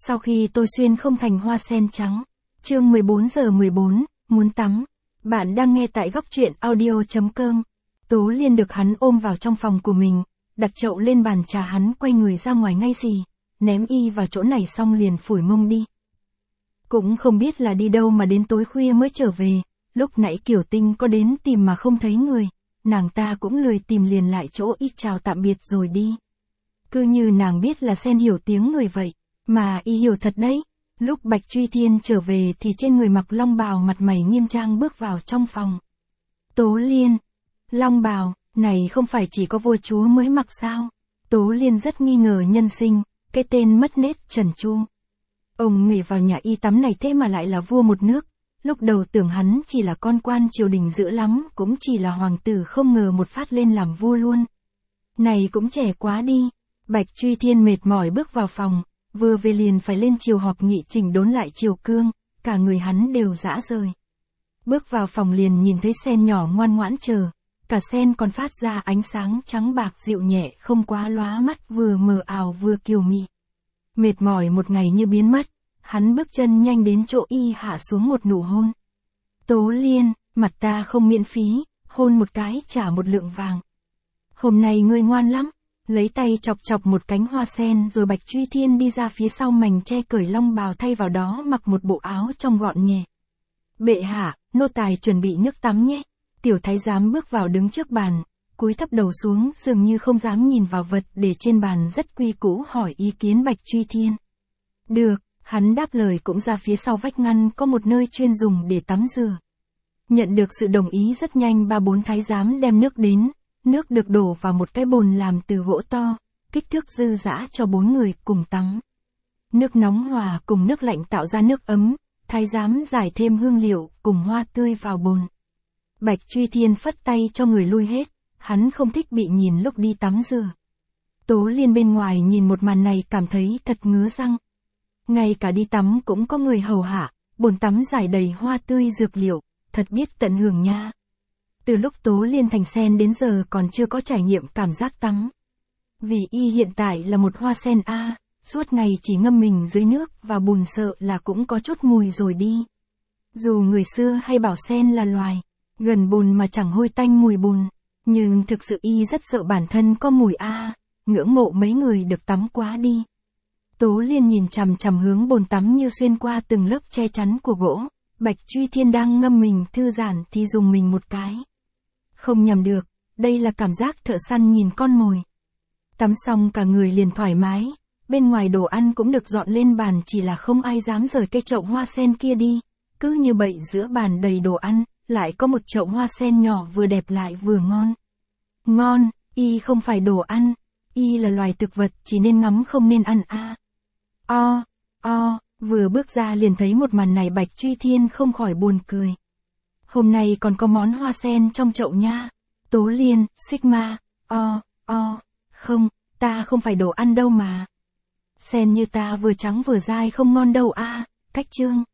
Sau khi tôi xuyên không thành hoa sen trắng. Chương 14:14, muốn tắm. Bạn đang nghe tại góc truyện audio.com. Tố Liên được hắn ôm vào trong phòng của mình, đặt chậu lên bàn trà, hắn quay người ra ngoài ngay xì, ném y vào chỗ này xong liền phủi mông đi. Cũng không biết là đi đâu mà đến tối khuya mới trở về, lúc nãy Kiều Tinh có đến tìm mà không thấy người, nàng ta cũng lười tìm liền lại chỗ y chào tạm biệt rồi đi. Cứ như nàng biết là Sen hiểu tiếng người vậy, mà y hiểu thật đấy. Lúc Bạch Truy Thiên trở về thì trên người mặc long bào, mặt mày nghiêm trang bước vào trong phòng. Tố Liên, long bào này không phải chỉ có vua chúa mới mặc sao? Tố Liên rất nghi ngờ nhân sinh, cái tên mất nết Trần Chu. Ông nghỉ vào nhà y tắm này thế mà lại là vua một nước. Lúc đầu tưởng hắn chỉ là con quan triều đình dữ lắm, cũng chỉ là hoàng tử, không ngờ một phát lên làm vua luôn. Này cũng trẻ quá đi. Bạch Truy Thiên mệt mỏi bước vào phòng, vừa về liền phải lên triều họp nghị chỉnh đốn lại triều cương, cả người hắn đều rã rời. Bước vào phòng liền nhìn thấy Sen nhỏ ngoan ngoãn chờ, cả Sen còn phát ra ánh sáng trắng bạc dịu nhẹ, không quá lóa mắt, vừa mờ ảo vừa kiều mị. Mệt mỏi một ngày như biến mất, hắn bước chân nhanh đến chỗ y, hạ xuống một nụ hôn. Tố Liên, mặt ta không miễn phí, hôn một cái trả một lượng vàng. Hôm nay ngươi ngoan lắm. Lấy tay chọc chọc một cánh hoa sen rồi Bạch Truy Thiên đi ra phía sau mành che, cởi long bào thay vào đó mặc một bộ áo trong gọn nhẹ. Bệ hạ, nô tài chuẩn bị nước tắm nhé. Tiểu thái giám bước vào đứng trước bàn, cúi thấp đầu xuống, dường như không dám nhìn vào vật để trên bàn, rất quy củ hỏi ý kiến Bạch Truy Thiên. Được, hắn đáp lời, cũng ra phía sau vách ngăn có một nơi chuyên dùng để tắm rửa. Nhận được sự đồng ý rất nhanh, 3-4 thái giám đem nước đến. Nước được đổ vào một cái bồn làm từ gỗ to, kích thước dư dả cho 4 người cùng tắm. Nước nóng hòa cùng nước lạnh tạo ra nước ấm, thái giám giải thêm hương liệu cùng hoa tươi vào bồn. Bạch Truy Thiên phất tay cho người lui hết, hắn không thích bị nhìn lúc đi tắm rửa. Tố Liên bên ngoài nhìn một màn này cảm thấy thật ngứa răng. Ngay cả đi tắm cũng có người hầu hạ, bồn tắm giải đầy hoa tươi dược liệu, thật biết tận hưởng nha. Từ lúc Tố Liên thành Sen đến giờ còn chưa có trải nghiệm cảm giác tắm. Vì y hiện tại là một hoa sen suốt ngày chỉ ngâm mình dưới nước và bùn, sợ là cũng có chút mùi rồi đi. Dù người xưa hay bảo sen là loài gần bùn mà chẳng hôi tanh mùi bùn, nhưng thực sự y rất sợ bản thân có mùi ngưỡng mộ mấy người được tắm quá đi. Tố Liên nhìn chằm chằm hướng bồn tắm như xuyên qua từng lớp che chắn của gỗ. Bạch Truy Thiên đang ngâm mình thư giãn thì dùng mình một cái. Không nhầm được, đây là cảm giác thợ săn nhìn con mồi. Tắm xong cả người liền thoải mái, bên ngoài đồ ăn cũng được dọn lên bàn, chỉ là không ai dám rời cái chậu hoa sen kia đi. Cứ như vậy giữa bàn đầy đồ ăn, lại có một chậu hoa sen nhỏ vừa đẹp lại vừa ngon. Ngon, y không phải đồ ăn, y là loài thực vật, chỉ nên ngắm không nên ăn vừa bước ra liền thấy một màn này, Bạch Truy Thiên không khỏi buồn cười. Hôm nay còn có món hoa sen trong chậu nha. Tố Liên, Sigma, không, ta không phải đồ ăn đâu mà. Sen như ta vừa trắng vừa dai không ngon đâu Cách chương.